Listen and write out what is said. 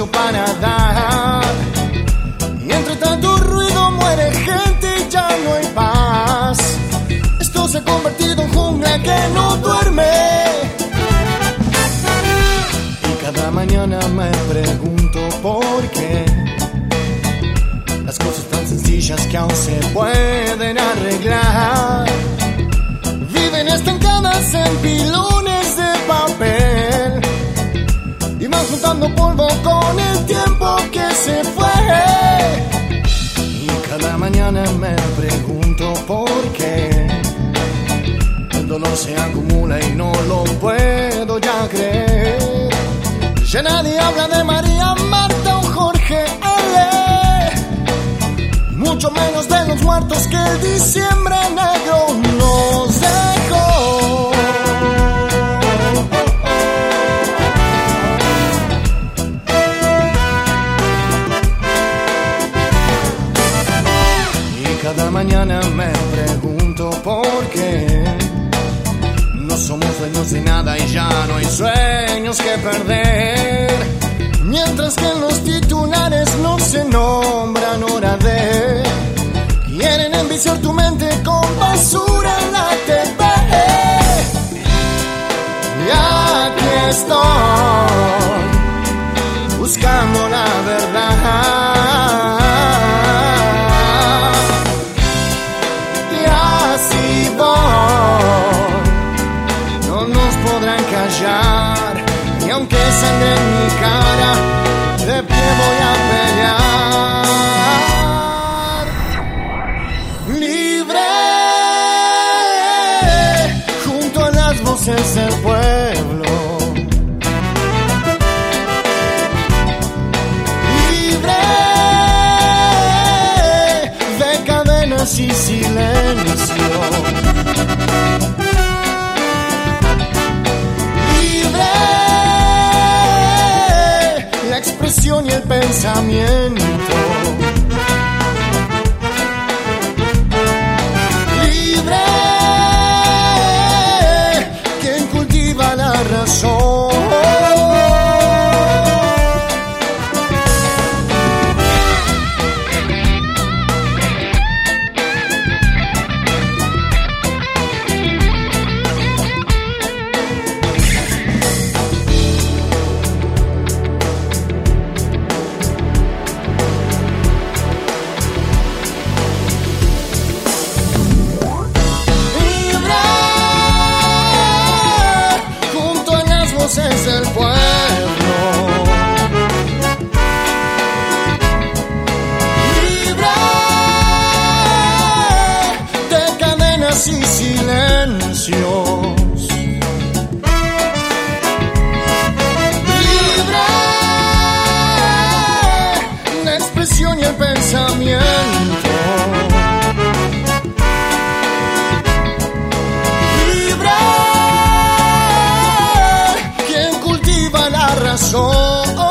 mucho para dar. Y entre tanto ruido muere gente y ya no hay paz. Esto se ha convertido en jungla que no duerme. Y cada mañana me pregunto por qué las cosas tan sencillas que aún se pueden arreglar viven estancadas en pilones de papel y van juntando polvo con el tiempo que se fue. Y cada mañana me pregunto por qué el dolor se acumula y no lo puedo ya creer. Ya nadie habla de María, Marta o Jorge L., mucho menos de los muertos que el diciembre negro nos dejó. Y cada mañana me pregunto por qué no somos dueños de nada y ya no hay sueños que perder. Mientras que en los titulares no se nombran hora de, quieren enviciar tu mente con basura en la TV. Y aquí estoy, buscando la verdad. Y así voy, no nos podrán callar. Y aunque sangre en mi cara, de pie voy a pelear. Libre, junto a las voces del pueblo. Libre de cadenas y silencio. Y el pensamiento. Libre, quien cultiva la razón. Es el pueblo. Libre de cadenas y silencios. Libre la expresión y el pensamiento. Libre razón.